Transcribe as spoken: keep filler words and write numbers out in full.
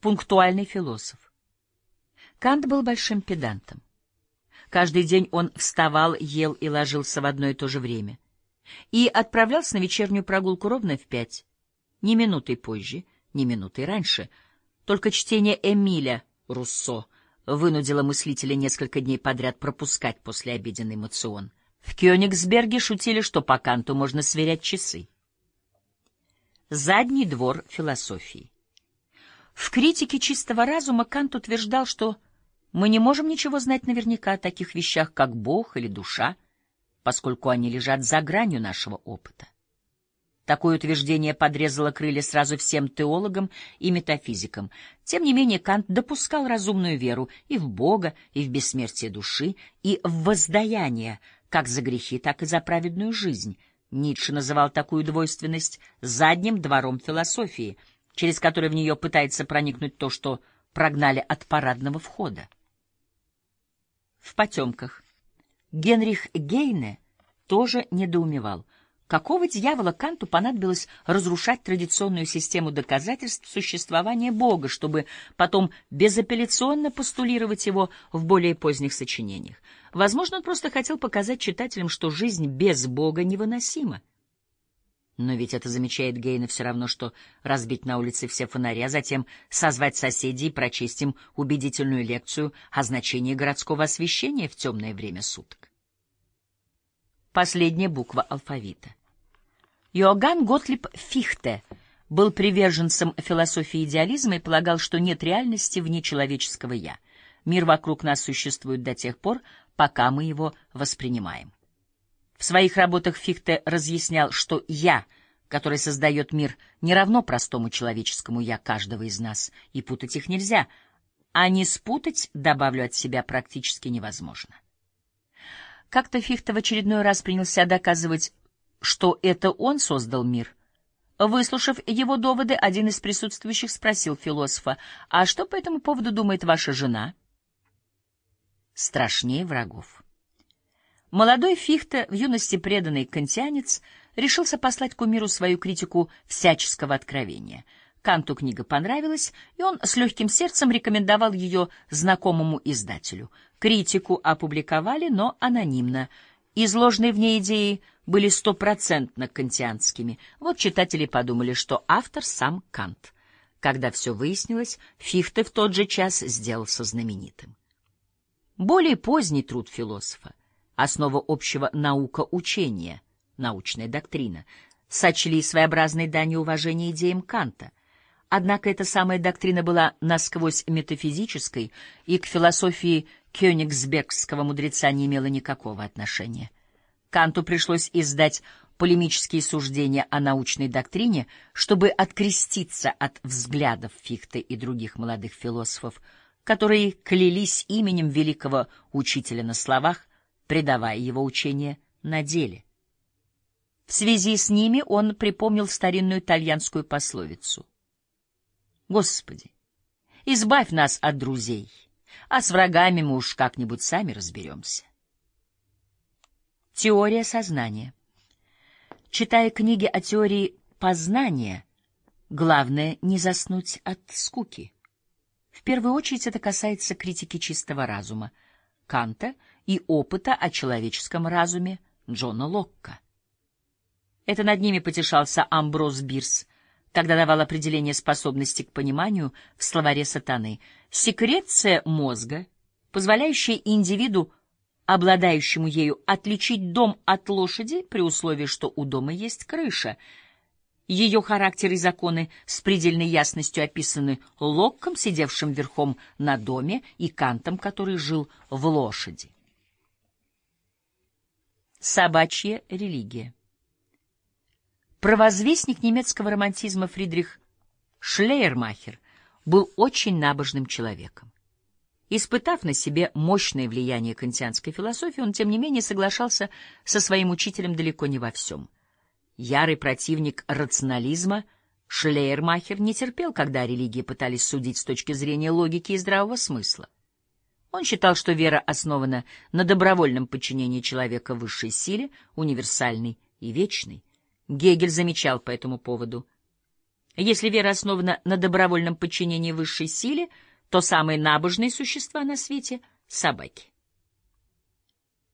пунктуальный философ. Кант был большим педантом. Каждый день он вставал, ел и ложился в одно и то же время. И отправлялся на вечернюю прогулку ровно в пять. Ни минутой позже, ни минутой раньше. Только чтение Эмиля Руссо вынудило мыслителя несколько дней подряд пропускать послеобеденный моцион. В Кёнигсберге шутили, что по Канту можно сверять часы. Задний двор философии. В «Критике чистого разума» Кант утверждал, что мы не можем ничего знать наверняка о таких вещах, как Бог или душа, поскольку они лежат за гранью нашего опыта. Такое утверждение подрезало крылья сразу всем теологам и метафизикам. Тем не менее, Кант допускал разумную веру и в Бога, и в бессмертие души, и в воздаяние, как за грехи, так и за праведную жизнь. Ницше называл такую двойственность задним двором философии, через который в нее пытается проникнуть то, что прогнали от парадного входа. В потемках. Генрих Гейне тоже недоумевал, какого дьявола Канту понадобилось разрушать традиционную систему доказательств существования Бога, чтобы потом безапелляционно постулировать его в более поздних сочинениях. Возможно, он просто хотел показать читателям, что жизнь без Бога невыносима. Но ведь это, замечает Гейне, все равно, что разбить на улице все фонари, а затем созвать соседей и прочесть им убедительную лекцию о значении городского освещения в темное время суток. Последняя буква алфавита. Иоганн Готлиб Фихте был приверженцем философии идеализма и полагал, что нет реальности вне человеческого «я». Мир вокруг нас существует до тех пор, пока мы его воспринимаем. В своих работах Фихте разъяснял, что «я», которое создает мир, не равно простому человеческому «я» каждого из нас, и путать их нельзя, а не спутать, добавлю от себя, практически невозможно. Как-то Фихте в очередной раз принялся доказывать, что это он создал мир. Выслушав его доводы, один из присутствующих спросил философа: «А что по этому поводу думает ваша жена?» Страшнее врагов. Молодой Фихте, в юности преданный кантианец, решился послать кумиру свою критику всяческого откровения. Канту книга понравилась, и он с легким сердцем рекомендовал ее знакомому издателю. Критику опубликовали, но анонимно. Изложенные в ней идеи были стопроцентно кантианскими. Вот читатели подумали, что автор сам Кант. Когда все выяснилось, Фихте в тот же час сделался знаменитым. Более поздний труд философа «Основа общего наукоучения», научная доктрина, сочли своеобразной данью уважения идеям Канта. Однако эта самая доктрина была насквозь метафизической и к философии кёнигсбергского мудреца не имела никакого отношения. Канту пришлось издать полемические суждения о научной доктрине, чтобы откреститься от взглядов Фихте и других молодых философов, которые клялись именем великого учителя на словах, предавая его учение на деле. В связи с ними он припомнил старинную итальянскую пословицу: «Господи, избавь нас от друзей, а с врагами мы уж как-нибудь сами разберемся». Теория сознания. Читая книги о теории познания, главное не заснуть от скуки. В первую очередь это касается критики чистого разума Канта и опыта о человеческом разуме Джона Локка. Это над ними потешался Амброс Бирс, когда давал определение способности к пониманию в словаре сатаны: секреция мозга, позволяющая индивиду, обладающему ею, отличить дом от лошади при условии, что у дома есть крыша. Ее характер и законы с предельной ясностью описаны Локком, сидевшим верхом на доме, и Кантом, который жил в лошади. Собачья религия. Провозвестник немецкого романтизма Фридрих Шлейермахер был очень набожным человеком. Испытав на себе мощное влияние кантианской философии, он, тем не менее, соглашался со своим учителем далеко не во всем. Ярый противник рационализма, Шлейермахер не терпел, когда религии пытались судить с точки зрения логики и здравого смысла. Он считал, что вера основана на добровольном подчинении человека высшей силе, универсальной и вечной. Гегель замечал по этому поводу: Если вера основана на добровольном подчинении высшей силе, то самые набожные существа на свете — собаки.